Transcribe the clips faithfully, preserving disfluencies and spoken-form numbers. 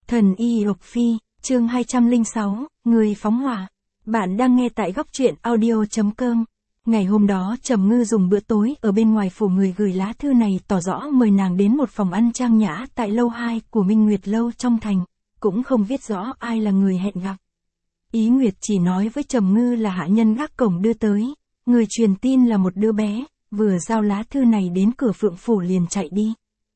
Thần y Lộc Phi, chương hai trăm lẻ sáu, người phóng hỏa. Bạn đang nghe tại góc truyện audio.com. Ngày hôm đó Trầm Ngư dùng bữa tối ở bên ngoài phủ người gửi lá thư này tỏ rõ mời nàng đến một phòng ăn trang nhã tại lầu hai của Minh Nguyệt Lâu trong thành, cũng không viết rõ ai là người hẹn gặp. Ý Nguyệt chỉ nói với Trầm Ngư là hạ nhân gác cổng đưa tới, người truyền tin là một đứa bé, vừa giao lá thư này đến cửa Phượng phủ liền chạy đi.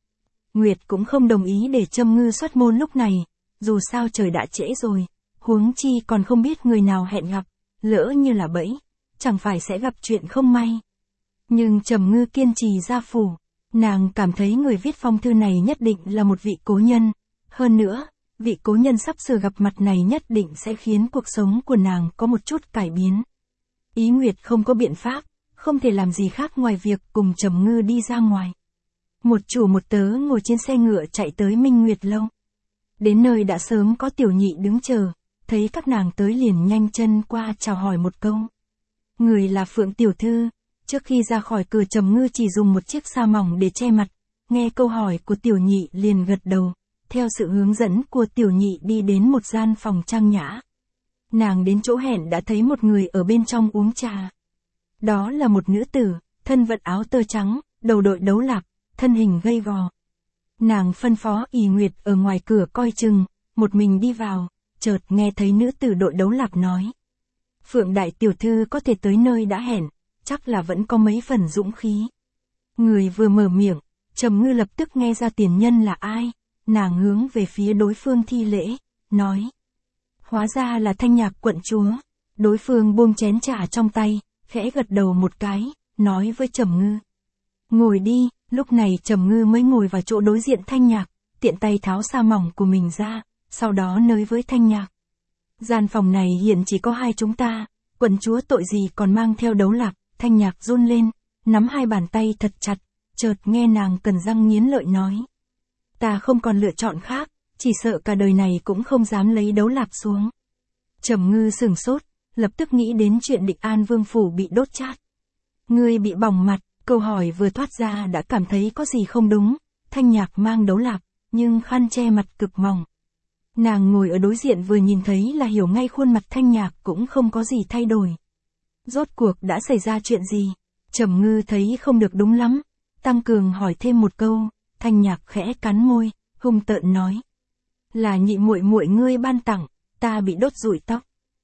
Nguyệt cũng không đồng ý để Trầm Ngư xuất môn lúc này, dù sao trời đã trễ rồi, huống chi còn không biết người nào hẹn gặp, lỡ như là bẫy, chẳng phải sẽ gặp chuyện không may. Nhưng Trầm Ngư kiên trì ra phủ, nàng cảm thấy người viết phong thư này nhất định là một vị cố nhân, hơn nữa, vị cố nhân sắp sửa gặp mặt này nhất định sẽ khiến cuộc sống của nàng có một chút cải biến. Ý Nguyệt không có biện pháp, không thể làm gì khác ngoài việc cùng Trầm Ngư đi ra ngoài. Một chủ một tớ ngồi trên xe ngựa chạy tới Minh Nguyệt Lâu. Đến nơi đã sớm có Tiểu Nhị đứng chờ, thấy các nàng tới liền nhanh chân qua chào hỏi một câu. Người là Phượng tiểu thư. Trước khi ra khỏi cửa Trầm Ngư chỉ dùng một chiếc sa mỏng để che mặt, nghe câu hỏi của Tiểu Nhị liền gật đầu, theo sự hướng dẫn của Tiểu Nhị đi đến một gian phòng trang nhã. Nàng đến chỗ hẹn đã thấy một người ở bên trong uống trà. Đó là một nữ tử, thân vận áo tơ trắng, đầu đội đấu lạp, thân hình gầy gò. Nàng phân phó Y Nguyệt ở ngoài cửa coi chừng, một mình đi vào, chợt nghe thấy nữ tử đội đấu lạp nói. Phượng đại tiểu thư có thể tới nơi đã hẹn, chắc là vẫn có mấy phần dũng khí. Người vừa mở miệng, Trầm Ngư lập tức nghe ra tiền nhân là ai, nàng hướng về phía đối phương thi lễ, nói. Hóa ra là Thanh Nhạc quận chúa. Đối phương buông chén trà trong tay, khẽ gật đầu một cái, nói với Trầm Ngư. Ngồi đi. Lúc này Trầm Ngư mới ngồi vào chỗ đối diện Thanh Nhạc, tiện tay tháo sa mỏng của mình ra, sau đó nói với Thanh Nhạc. Gian phòng này hiện chỉ có hai chúng ta, quận chúa tội gì còn mang theo đấu lạp. Thanh Nhạc run lên, nắm hai bàn tay thật chặt, chợt nghe nàng cắn răng nghiến lợi nói. Ta không còn lựa chọn khác, chỉ sợ cả đời này cũng không dám lấy đấu lạp xuống. Trầm Ngư sửng sốt, lập tức nghĩ đến chuyện Định An Vương phủ bị đốt chát. Ngươi bị bỏng mặt. Câu hỏi vừa thoát ra đã cảm thấy có gì không đúng, Thanh Nhạc mang đấu lạp, nhưng khăn che mặt cực mỏng. Nàng ngồi ở đối diện vừa nhìn thấy là hiểu ngay khuôn mặt Thanh Nhạc cũng không có gì thay đổi. Rốt cuộc đã xảy ra chuyện gì? Trầm Ngư thấy không được đúng lắm, tăng cường hỏi thêm một câu, Thanh Nhạc khẽ cắn môi, hung tợn nói. Là nhị muội muội ngươi ban tặng, ta bị đốt rụi tóc.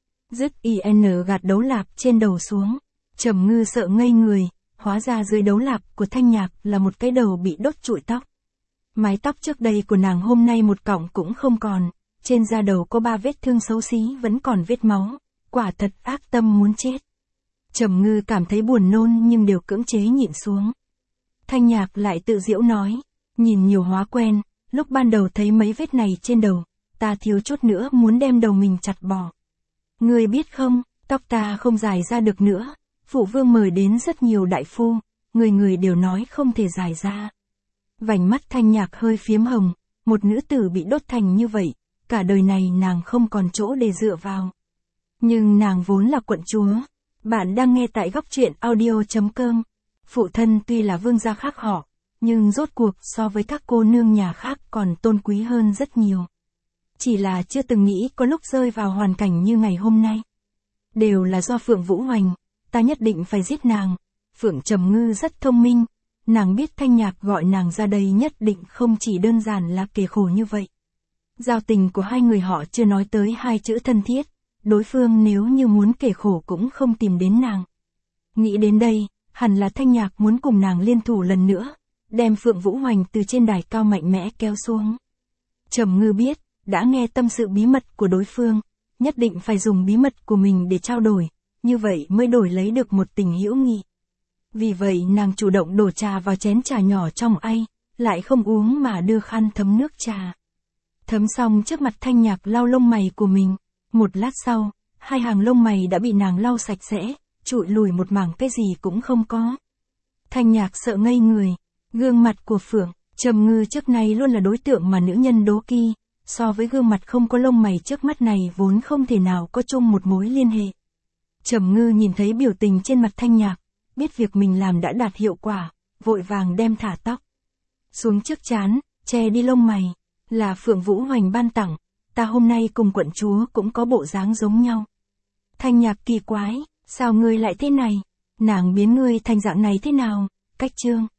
Dứt in gạt đấu lạp trên đầu xuống, Trầm Ngư sợ ngây người. Hóa ra dưới đấu lạp của Thanh Nhạc là một cái đầu bị đốt trụi tóc. Mái tóc trước đây của nàng hôm nay một cọng cũng không còn, trên da đầu có ba vết thương xấu xí vẫn còn vết máu, quả thật ác tâm muốn chết. Trầm Ngư cảm thấy buồn nôn nhưng đều cưỡng chế nhịn xuống. Thanh Nhạc lại tự giễu nói, nhìn nhiều hóa quen, lúc ban đầu thấy mấy vết này trên đầu, ta thiếu chút nữa muốn đem đầu mình chặt bỏ. Ngươi biết không, tóc ta không dài ra được nữa. Phụ vương mời đến rất nhiều đại phu, người người đều nói không thể dài ra. Vành mắt Thanh Nhạc hơi phiếm hồng, một nữ tử bị đốt thành như vậy, cả đời này nàng không còn chỗ để dựa vào. Nhưng nàng vốn là quận chúa. Bạn đang nghe tại góc truyện audio.com. Phụ thân tuy là vương gia khác họ, nhưng rốt cuộc so với các cô nương nhà khác còn tôn quý hơn rất nhiều. Chỉ là chưa từng nghĩ có lúc rơi vào hoàn cảnh như ngày hôm nay. Đều là do Phượng Vũ Hoành. Ta nhất định phải giết nàng. Phượng Trầm Ngư rất thông minh, nàng biết Thanh Nhạc gọi nàng ra đây nhất định không chỉ đơn giản là kẻ khổ như vậy. Giao tình của hai người họ chưa nói tới hai chữ thân thiết, đối phương nếu như muốn kẻ khổ cũng không tìm đến nàng. Nghĩ đến đây, hẳn là Thanh Nhạc muốn cùng nàng liên thủ lần nữa, đem Phượng Vũ Hoành từ trên đài cao mạnh mẽ kéo xuống. Trầm Ngư biết, đã nghe tâm sự bí mật của đối phương, nhất định phải dùng bí mật của mình để trao đổi. Như vậy mới đổi lấy được một tình hữu nghị. Vì vậy nàng chủ động đổ trà vào chén trà nhỏ trong ai, lại không uống mà đưa khăn thấm nước trà. Thấm xong trước mặt Thanh Nhạc lau lông mày của mình. Một lát sau, hai hàng lông mày đã bị nàng lau sạch sẽ, trụi lùi một mảng cái gì cũng không có. Thanh Nhạc sợ ngây người. Gương mặt của Phượng Trầm Ngư trước nay luôn là đối tượng mà nữ nhân đố kỵ, so với gương mặt không có lông mày trước mắt này vốn không thể nào có chung một mối liên hệ. Trầm Ngư nhìn thấy biểu tình trên mặt Thanh Nhạc, biết việc mình làm đã đạt hiệu quả, vội vàng đem thả tóc xuống trước trán, che đi lông mày. Là Phượng Vũ Hoành ban tặng, ta hôm nay cùng quận chúa cũng có bộ dáng giống nhau. Thanh Nhạc kỳ quái, sao ngươi lại thế này? Nàng biến ngươi thành dạng này thế nào? Cách Trương